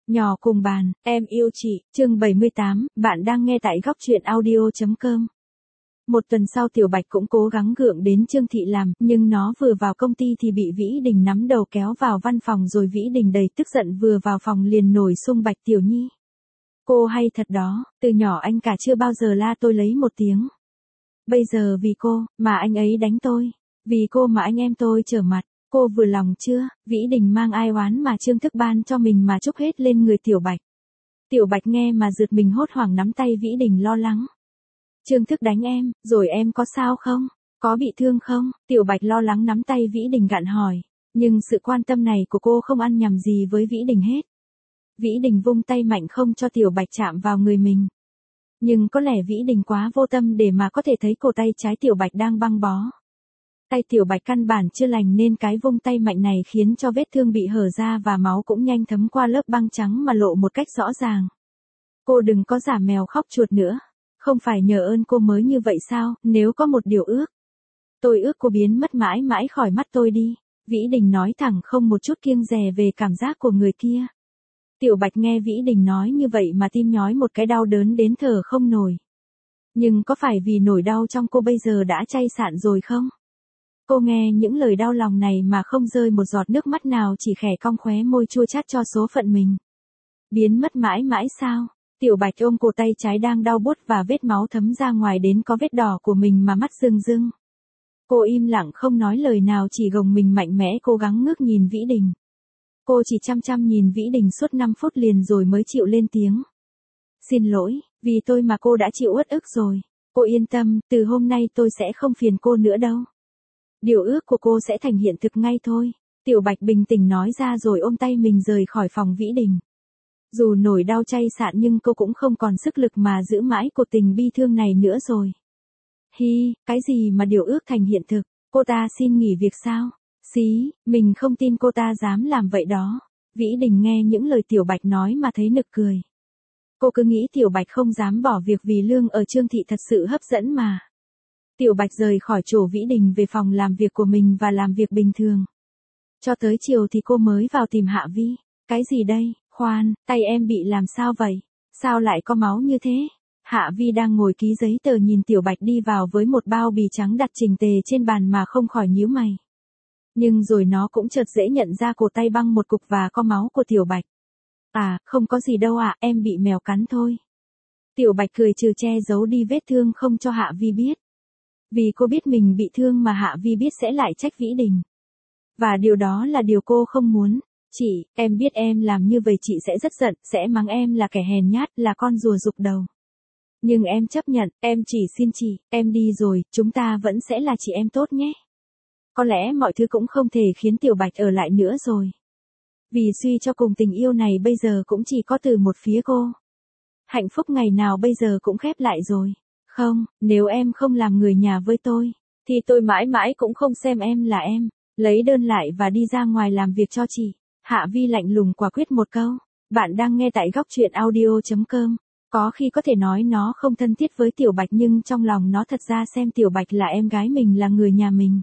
Nhỏ cùng bàn, em yêu chị, chương 78, bạn đang nghe tại góc truyện audio.com. Một tuần sau Tiểu Bạch cũng cố gắng gượng đến Trương Thị làm, nhưng nó vừa vào công ty thì bị Vĩ Đình nắm đầu kéo vào văn phòng rồi Vĩ Đình đầy tức giận vừa vào phòng liền nổi xung Bạch Tiểu Nhi. Cô hay thật đó, từ nhỏ anh cả chưa bao giờ la tôi lấy một tiếng. Bây giờ vì cô, mà anh ấy đánh tôi. Vì cô mà anh em tôi trở mặt. Cô vừa lòng chưa? Vĩ Đình mang ai oán mà Trương Thức ban cho mình mà trút hết lên người Tiểu Bạch. Tiểu Bạch nghe mà giật mình hốt hoảng nắm tay Vĩ Đình lo lắng. Trương Thức đánh em, rồi em có sao không? Có bị thương không? Tiểu Bạch lo lắng nắm tay Vĩ Đình gặng hỏi. Nhưng sự quan tâm này của cô không ăn nhầm gì với Vĩ Đình hết. Vĩ Đình vung tay mạnh không cho Tiểu Bạch chạm vào người mình. Nhưng có lẽ Vĩ Đình quá vô tâm để mà có thể thấy cổ tay trái Tiểu Bạch đang băng bó. Tay Tiểu Bạch căn bản chưa lành nên cái vung tay mạnh này khiến cho vết thương bị hở ra và máu cũng nhanh thấm qua lớp băng trắng mà lộ một cách rõ ràng. Cô đừng có giả mèo khóc chuột nữa. Không phải nhờ ơn cô mới như vậy sao, nếu có một điều ước. Tôi ước cô biến mất mãi mãi khỏi mắt tôi đi. Vĩ Đình nói thẳng không một chút kiêng dè về cảm giác của người kia. Tiểu Bạch nghe Vĩ Đình nói như vậy mà tim nhói một cái đau đớn đến thở không nổi. Nhưng có phải vì nỗi đau trong cô bây giờ đã chai sạn rồi không? Cô nghe những lời đau lòng này mà không rơi một giọt nước mắt nào, chỉ khẽ cong khóe môi chua chát cho số phận mình. Biến mất mãi mãi sao? Tiểu Bạch ôm cổ tay trái đang đau buốt và vết máu thấm ra ngoài đến có vết đỏ của mình mà mắt rưng rưng. Cô im lặng không nói lời nào, chỉ gồng mình mạnh mẽ cố gắng ngước nhìn Vĩ Đình. Cô chỉ chăm chăm nhìn Vĩ Đình suốt 5 phút liền rồi mới chịu lên tiếng. Xin lỗi, vì tôi mà cô đã chịu uất ức rồi. Cô yên tâm, từ hôm nay tôi sẽ không phiền cô nữa đâu. Điều ước của cô sẽ thành hiện thực ngay thôi. Tiểu Bạch bình tĩnh nói ra rồi ôm tay mình rời khỏi phòng Vĩ Đình. Dù nổi đau chai sạn nhưng cô cũng không còn sức lực mà giữ mãi cuộc tình bi thương này nữa rồi. Hi, cái gì mà điều ước thành hiện thực, cô ta xin nghỉ việc sao? Xí, mình không tin cô ta dám làm vậy đó. Vĩ Đình nghe những lời Tiểu Bạch nói mà thấy nực cười. Cô cứ nghĩ Tiểu Bạch không dám bỏ việc vì lương ở Trương Thị thật sự hấp dẫn mà. Tiểu Bạch rời khỏi chỗ Vĩ Đình về phòng làm việc của mình và làm việc bình thường. Cho tới chiều thì cô mới vào tìm Hạ Vi. Cái gì đây? Khoan, tay em bị làm sao vậy? Sao lại có máu như thế? Hạ Vi đang ngồi ký giấy tờ nhìn Tiểu Bạch đi vào với một bao bì trắng đặt chỉnh tề trên bàn mà không khỏi nhíu mày. Nhưng rồi nó cũng chợt dễ nhận ra cổ tay băng một cục và có máu của Tiểu Bạch. À, không có gì đâu ạ, em bị mèo cắn thôi. Tiểu Bạch cười trừ che giấu đi vết thương không cho Hạ Vi biết. Vì cô biết mình bị thương mà Hạ Vi biết sẽ lại trách Vĩ Đình. Và điều đó là điều cô không muốn. Chị, em biết em làm như vậy chị sẽ rất giận, sẽ mắng em là kẻ hèn nhát, là con rùa rục đầu. Nhưng em chấp nhận, em chỉ xin chị, em đi rồi, chúng ta vẫn sẽ là chị em tốt nhé. Có lẽ mọi thứ cũng không thể khiến Tiểu Bạch ở lại nữa rồi. Vì suy cho cùng tình yêu này bây giờ cũng chỉ có từ một phía cô. Hạnh phúc ngày nào bây giờ cũng khép lại rồi. Không, nếu em không làm người nhà với tôi, thì tôi mãi mãi cũng không xem em là em. Lấy đơn lại và đi ra ngoài làm việc cho chị. Hạ Vi lạnh lùng quả quyết một câu. Bạn đang nghe tại góc truyện audio.com. Có khi có thể nói nó không thân thiết với Tiểu Bạch nhưng trong lòng nó thật ra xem Tiểu Bạch là em gái mình, là người nhà mình.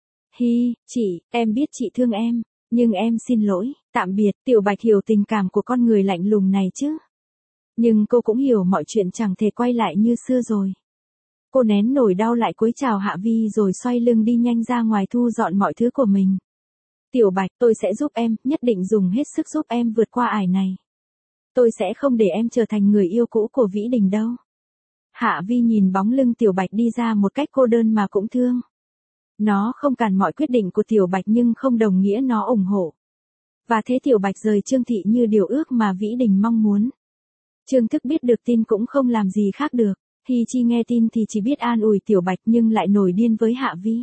Hi, chị, em biết chị thương em, nhưng em xin lỗi, tạm biệt. Tiểu Bạch hiểu tình cảm của con người lạnh lùng này chứ. Nhưng cô cũng hiểu mọi chuyện chẳng thể quay lại như xưa rồi. Cô nén nỗi đau lại cúi chào Hạ Vi rồi xoay lưng đi nhanh ra ngoài thu dọn mọi thứ của mình. Tiểu Bạch, tôi sẽ giúp em, nhất định dùng hết sức giúp em vượt qua ải này. Tôi sẽ không để em trở thành người yêu cũ của Vĩ Đình đâu. Hạ Vi nhìn bóng lưng Tiểu Bạch đi ra một cách cô đơn mà cũng thương. Nó không cản mọi quyết định của Tiểu Bạch nhưng không đồng nghĩa nó ủng hộ. Và thế Tiểu Bạch rời Trương Thị như điều ước mà Vĩ Đình mong muốn. Trương Thức biết được tin cũng không làm gì khác được. Hi Chi nghe tin thì chỉ biết an ủi Tiểu Bạch nhưng lại nổi điên với Hạ Vi.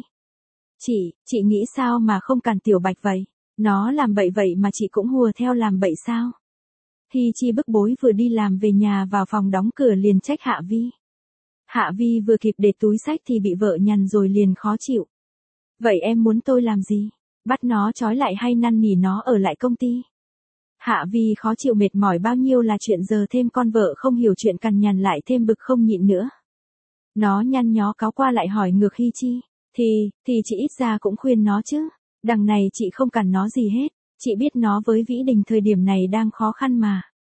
Chị nghĩ sao mà không cản Tiểu Bạch vậy? Nó làm bậy vậy mà chị cũng hùa theo làm bậy sao? Hi Chi bức bối vừa đi làm về nhà vào phòng đóng cửa liền trách Hạ Vi. Hạ Vi vừa kịp để túi xách thì bị vợ nhằn rồi liền khó chịu. Vậy em muốn tôi làm gì? Bắt nó trói lại hay năn nỉ nó ở lại công ty? Hạ Vi khó chịu mệt mỏi bao nhiêu là chuyện, giờ thêm con vợ không hiểu chuyện cằn nhằn lại thêm bực không nhịn nữa. Nó nhăn nhó cáo qua lại hỏi ngược Hi Chi. Thì chị ít ra cũng khuyên nó chứ. Đằng này chị không cản nó gì hết. Chị biết nó với Vĩ Đình thời điểm này đang khó khăn mà.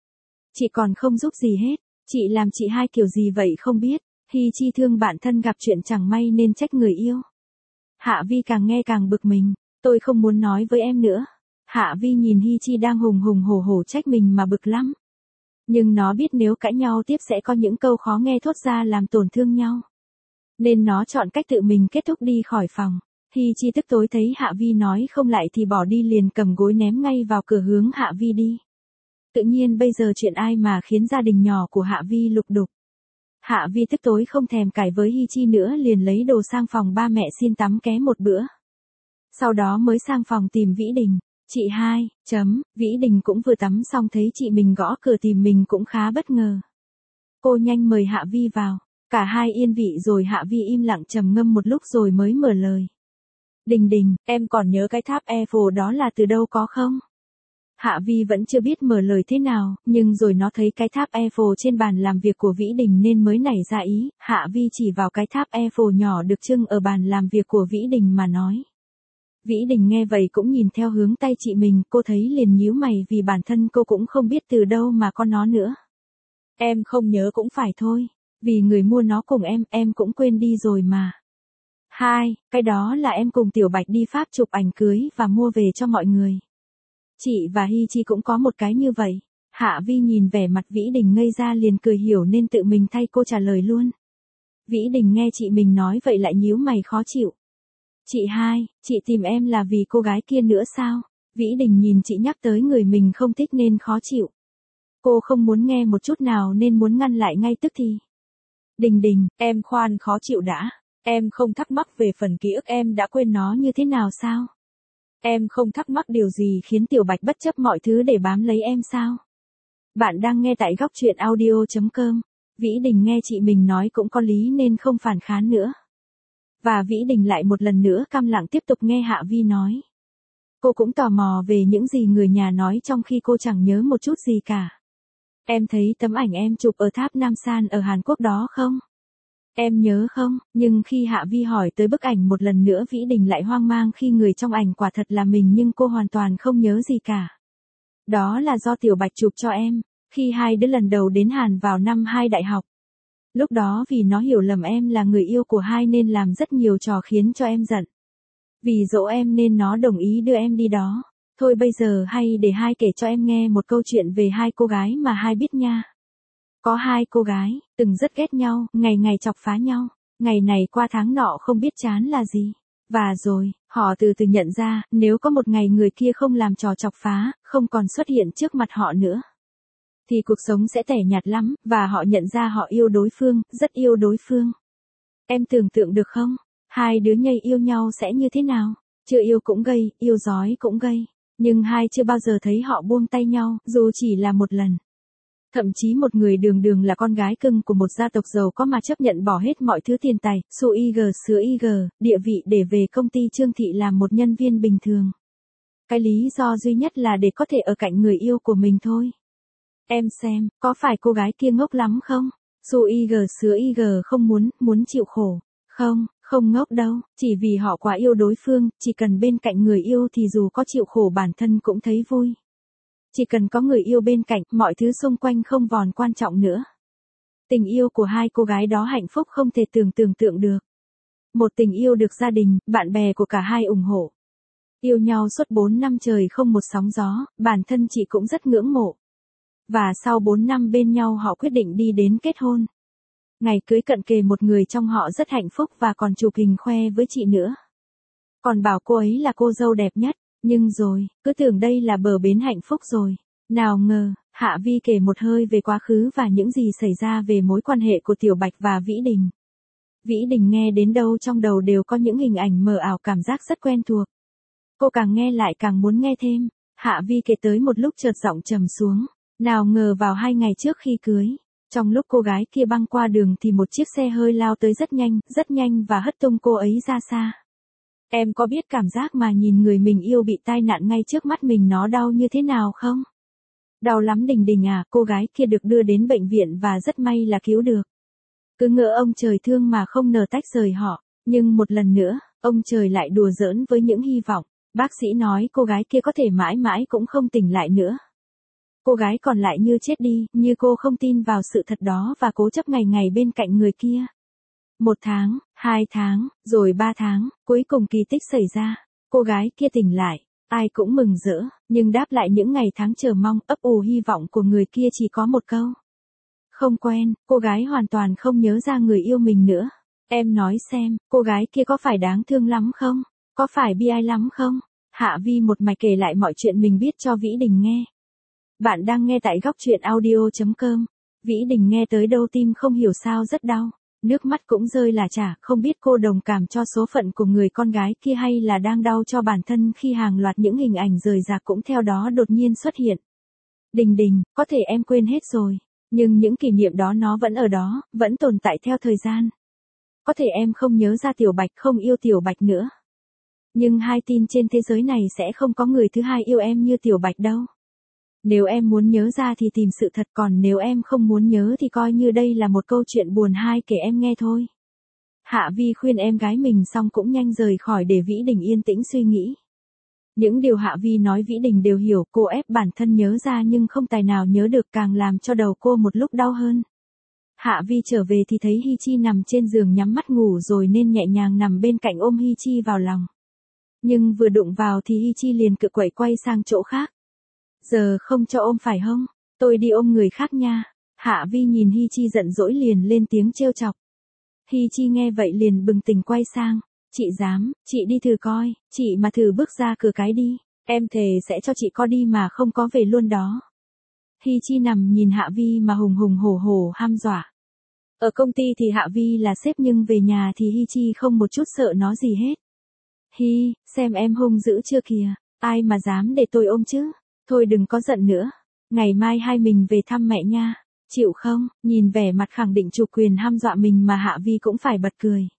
Chị còn không giúp gì hết. Chị làm chị hai kiểu gì vậy không biết. Hi Chi thương bạn thân gặp chuyện chẳng may nên trách người yêu. Hạ Vi càng nghe càng bực mình. Tôi không muốn nói với em nữa. Hạ Vi nhìn Hi Chi đang hùng hùng hổ hổ trách mình mà bực lắm. Nhưng nó biết nếu cãi nhau tiếp sẽ có những câu khó nghe thốt ra làm tổn thương nhau. Nên nó chọn cách tự mình kết thúc đi khỏi phòng. Hi Chi tức tối thấy Hạ Vi nói không lại thì bỏ đi liền cầm gối ném ngay vào cửa hướng Hạ Vi đi. Tự nhiên bây giờ chuyện ai mà khiến gia đình nhỏ của Hạ Vi lục đục. Hạ Vi tức tối không thèm cãi với Hi Chi nữa liền lấy đồ sang phòng ba mẹ xin tắm ké một bữa. Sau đó mới sang phòng tìm Vĩ Đình. Chị hai, Vĩ Đình cũng vừa tắm xong thấy chị mình gõ cửa tìm mình cũng khá bất ngờ. Cô nhanh mời Hạ Vi vào. Cả hai yên vị rồi Hạ Vi im lặng trầm ngâm một lúc rồi mới mở lời. Đình Đình, em còn nhớ cái tháp Eiffel đó là từ đâu có không? Hạ Vi vẫn chưa biết mở lời thế nào, nhưng rồi nó thấy cái tháp Eiffel trên bàn làm việc của Vĩ Đình nên mới nảy ra ý. Hạ Vi chỉ vào cái tháp Eiffel nhỏ được trưng ở bàn làm việc của Vĩ Đình mà nói. Vĩ Đình nghe vậy cũng nhìn theo hướng tay chị mình, cô thấy liền nhíu mày vì bản thân cô cũng không biết từ đâu mà có nó nữa. Em không nhớ cũng phải thôi, vì người mua nó cùng em cũng quên đi rồi mà. Hai, cái đó là em cùng Tiểu Bạch đi Pháp chụp ảnh cưới và mua về cho mọi người. Chị và Hi Chi cũng có một cái như vậy. Hạ Vi nhìn vẻ mặt Vĩ Đình ngây ra liền cười hiểu nên tự mình thay cô trả lời luôn. Vĩ Đình nghe chị mình nói vậy lại nhíu mày khó chịu. Chị hai, chị tìm em là vì cô gái kia nữa sao? Vĩ Đình nhìn chị nhắc tới người mình không thích nên khó chịu. Cô không muốn nghe một chút nào nên muốn ngăn lại ngay tức thì. Đình, em khoan khó chịu đã. Em không thắc mắc về phần ký ức em đã quên nó như thế nào sao? Em không thắc mắc điều gì khiến Tiểu Bạch bất chấp mọi thứ để bám lấy em sao? Bạn đang nghe tại góc truyện audio.com. Vĩ Đình nghe chị mình nói cũng có lý nên không phản kháng nữa. Và Vĩ Đình lại một lần nữa câm lặng tiếp tục nghe Hạ Vi nói. Cô cũng tò mò về những gì người nhà nói trong khi cô chẳng nhớ một chút gì cả. Em thấy tấm ảnh em chụp ở tháp Nam San ở Hàn Quốc đó không? Em nhớ không? Nhưng khi Hạ Vi hỏi tới bức ảnh một lần nữa Vĩ Đình lại hoang mang khi người trong ảnh quả thật là mình nhưng cô hoàn toàn không nhớ gì cả. Đó là do Tiểu Bạch chụp cho em, khi hai đứa lần đầu đến Hàn vào năm 2 đại học. Lúc đó vì nó hiểu lầm em là người yêu của hai nên làm rất nhiều trò khiến cho em giận. Vì dỗ em nên nó đồng ý đưa em đi đó. Thôi bây giờ hay để hai kể cho em nghe một câu chuyện về hai cô gái mà hai biết nha. Có hai cô gái, từng rất ghét nhau, ngày ngày chọc phá nhau. Ngày này qua tháng nọ không biết chán là gì. Và rồi, họ từ từ nhận ra, nếu có một ngày người kia không làm trò chọc phá, không còn xuất hiện trước mặt họ nữa, thì cuộc sống sẽ tẻ nhạt lắm, và họ nhận ra họ yêu đối phương, rất yêu đối phương. Em tưởng tượng được không? Hai đứa nhây yêu nhau sẽ như thế nào? Chưa yêu cũng gây, yêu giói cũng gây. Nhưng hai chưa bao giờ thấy họ buông tay nhau, dù chỉ là một lần. Thậm chí một người đường đường là con gái cưng của một gia tộc giàu có mà chấp nhận bỏ hết mọi thứ tiền tài, xu IG sứa IG, địa vị để về công ty Trương Thị làm một nhân viên bình thường. Cái lý do duy nhất là để có thể ở cạnh người yêu của mình thôi. Em xem, có phải cô gái kia ngốc lắm không? Xu IG sứa IG không muốn chịu khổ. Không ngốc đâu, chỉ vì họ quá yêu đối phương, chỉ cần bên cạnh người yêu thì dù có chịu khổ bản thân cũng thấy vui. Chỉ cần có người yêu bên cạnh, mọi thứ xung quanh không còn quan trọng nữa. Tình yêu của hai cô gái đó hạnh phúc không thể tưởng tượng được. Một tình yêu được gia đình, bạn bè của cả hai ủng hộ. Yêu nhau suốt 4 năm trời không một sóng gió, bản thân chị cũng rất ngưỡng mộ. Và sau 4 năm bên nhau họ quyết định đi đến kết hôn. Ngày cưới cận kề một người trong họ rất hạnh phúc và còn chụp hình khoe với chị nữa. Còn bảo cô ấy là cô dâu đẹp nhất, nhưng rồi, cứ tưởng đây là bờ bến hạnh phúc rồi. Nào ngờ, Hạ Vi kể một hơi về quá khứ và những gì xảy ra về mối quan hệ của Tiểu Bạch và Vĩ Đình. Vĩ Đình nghe đến đâu trong đầu đều có những hình ảnh mờ ảo cảm giác rất quen thuộc. Cô càng nghe lại càng muốn nghe thêm. Hạ Vi kể tới một lúc chợt giọng trầm xuống. Nào ngờ vào 2 ngày trước khi cưới. Trong lúc cô gái kia băng qua đường thì một chiếc xe hơi lao tới rất nhanh và hất tung cô ấy ra xa. Em có biết cảm giác mà nhìn người mình yêu bị tai nạn ngay trước mắt mình nó đau như thế nào không? Đau lắm Đình à, cô gái kia được đưa đến bệnh viện và rất may là cứu được. Cứ ngỡ ông trời thương mà không nỡ tách rời họ, nhưng một lần nữa, ông trời lại đùa giỡn với những hy vọng. Bác sĩ nói cô gái kia có thể mãi mãi cũng không tỉnh lại nữa. cô gái còn lại như chết đi, như cô không tin vào sự thật đó và cố chấp ngày ngày bên cạnh người kia. 1 tháng, 2 tháng, rồi 3 tháng, cuối cùng kỳ tích xảy ra. Cô gái kia tỉnh lại, ai cũng mừng rỡ, nhưng đáp lại những ngày tháng chờ mong, ấp ủ hy vọng của người kia chỉ có một câu. Không quen, cô gái hoàn toàn không nhớ ra người yêu mình nữa. Em nói xem, cô gái kia có phải đáng thương lắm không? Có phải bi ai lắm không? Hạ Vi một mạch kể lại mọi chuyện mình biết cho Vĩ Đình nghe. Bạn đang nghe tại góc truyện audio.com. Vĩ Đình nghe tới đâu tim không hiểu sao rất đau. Nước mắt cũng rơi là chả, không biết cô đồng cảm cho số phận của người con gái kia hay là đang đau cho bản thân khi hàng loạt những hình ảnh rời rạc cũng theo đó đột nhiên xuất hiện. Đình Đình, có thể em quên hết rồi, nhưng những kỷ niệm đó nó vẫn ở đó, vẫn tồn tại theo thời gian. Có thể em không nhớ ra Tiểu Bạch, không yêu Tiểu Bạch nữa. Nhưng hai tin trên thế giới này sẽ không có người thứ hai yêu em như Tiểu Bạch đâu. Nếu em muốn nhớ ra thì tìm sự thật, còn nếu em không muốn nhớ thì coi như đây là một câu chuyện buồn hai kể em nghe thôi. Hạ Vi khuyên em gái mình xong cũng nhanh rời khỏi để Vĩ Đình yên tĩnh suy nghĩ. Những điều Hạ Vi nói Vĩ Đình đều hiểu, cô ép bản thân nhớ ra nhưng không tài nào nhớ được, càng làm cho đầu cô một lúc đau hơn. Hạ Vi trở về thì thấy Hi Chi nằm trên giường nhắm mắt ngủ rồi nên nhẹ nhàng nằm bên cạnh ôm Hi Chi vào lòng. Nhưng vừa đụng vào thì Hi Chi liền cự quậy quay sang chỗ khác. Giờ không cho ôm phải không? Tôi đi ôm người khác nha. Hạ Vi nhìn Hi Chi giận dỗi liền lên tiếng trêu chọc. Hi Chi nghe vậy liền bừng tỉnh quay sang. Chị dám, chị đi thử coi, chị mà thử bước ra cửa cái đi. Em thề sẽ cho chị có đi mà không có về luôn đó. Hi Chi nằm nhìn Hạ Vi mà hùng hùng hổ hổ ham dọa. Ở công ty thì Hạ Vi là sếp nhưng về nhà thì Hi Chi không một chút sợ nó gì hết. Hi, xem em hung dữ chưa kìa, ai mà dám để tôi ôm chứ? Thôi đừng có giận nữa, ngày mai hai mình về thăm mẹ nha, chịu không? Nhìn vẻ mặt khẳng định chủ quyền hăm dọa mình mà Hạ Vi cũng phải bật cười.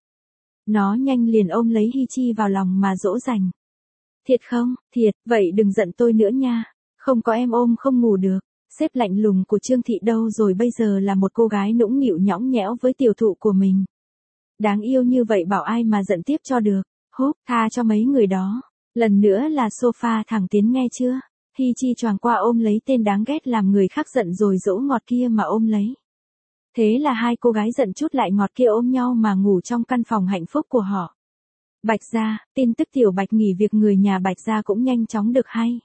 Nó nhanh liền ôm lấy Hi Chi vào lòng mà dỗ dành. Thiệt không? Thiệt, vậy đừng giận tôi nữa nha, không có em ôm không ngủ được. Sếp lạnh lùng của Trương Thị đâu rồi, bây giờ là một cô gái nũng nịu nhõng nhẽo với tiểu thụ của mình. Đáng yêu như vậy bảo ai mà giận tiếp cho được. Húp, tha cho mấy người đó. Lần nữa là sofa thẳng tiến nghe chưa? Hi Chi choàng qua ôm lấy tên đáng ghét làm người khác giận rồi dỗ ngọt kia mà ôm lấy. Thế là hai cô gái giận chút lại ngọt kia ôm nhau mà ngủ trong căn phòng hạnh phúc của họ. Bạch gia, tin tức Tiểu Bạch nghỉ việc người nhà Bạch gia cũng nhanh chóng được hay.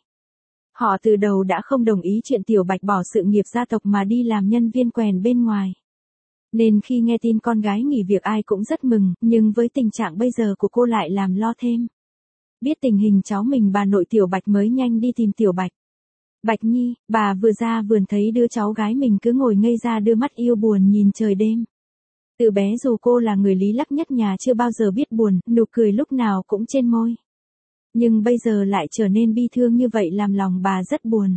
Họ từ đầu đã không đồng ý chuyện Tiểu Bạch bỏ sự nghiệp gia tộc mà đi làm nhân viên quèn bên ngoài. Nên khi nghe tin con gái nghỉ việc ai cũng rất mừng, nhưng với tình trạng bây giờ của cô lại làm lo thêm. Biết tình hình cháu mình bà nội Tiểu Bạch mới nhanh đi tìm Tiểu Bạch. Bạch Nhi, bà vừa ra vườn thấy đứa cháu gái mình cứ ngồi ngây ra đưa mắt yêu buồn nhìn trời đêm. Từ bé dù cô là người lý lắc nhất nhà chưa bao giờ biết buồn, nụ cười lúc nào cũng trên môi. Nhưng bây giờ lại trở nên bi thương như vậy làm lòng bà rất buồn.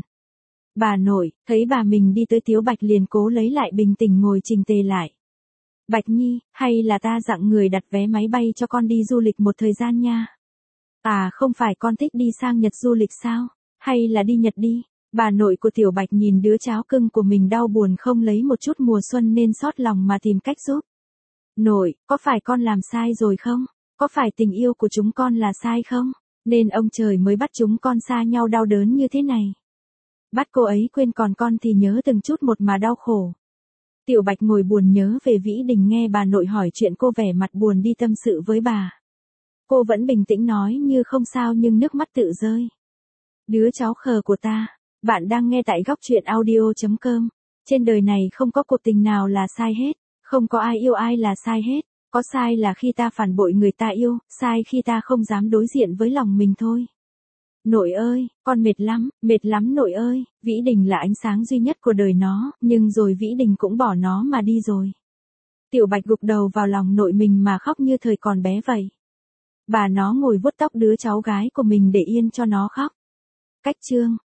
Bà nội, thấy bà mình đi tới Tiểu Bạch liền cố lấy lại bình tĩnh ngồi chỉnh tề lại. Bạch Nhi, hay là ta dặn người đặt vé máy bay cho con đi du lịch một thời gian nha. À không phải con thích đi sang Nhật du lịch sao? Hay là đi Nhật đi? Bà nội của Tiểu Bạch nhìn đứa cháu cưng của mình đau buồn không lấy một chút mùa xuân nên xót lòng mà tìm cách giúp. Nội, có phải con làm sai rồi không? Có phải tình yêu của chúng con là sai không? Nên ông trời mới bắt chúng con xa nhau đau đớn như thế này. Bắt cô ấy quên còn con thì nhớ từng chút một mà đau khổ. Tiểu Bạch ngồi buồn nhớ về Vĩ Đình nghe bà nội hỏi chuyện cô vẻ mặt buồn đi tâm sự với bà. Cô vẫn bình tĩnh nói như không sao nhưng nước mắt tự rơi. Đứa cháu khờ của ta, bạn đang nghe tại góc truyện audio.com. Trên đời này không có cuộc tình nào là sai hết, không có ai yêu ai là sai hết. Có sai là khi ta phản bội người ta yêu, sai khi ta không dám đối diện với lòng mình thôi. Nội ơi, con mệt lắm nội ơi, Vĩ Đình là ánh sáng duy nhất của đời nó, nhưng rồi Vĩ Đình cũng bỏ nó mà đi rồi. Tiểu Bạch gục đầu vào lòng nội mình mà khóc như thời còn bé vậy. Bà nó ngồi vuốt tóc đứa cháu gái của mình để yên cho nó khóc. Cách chương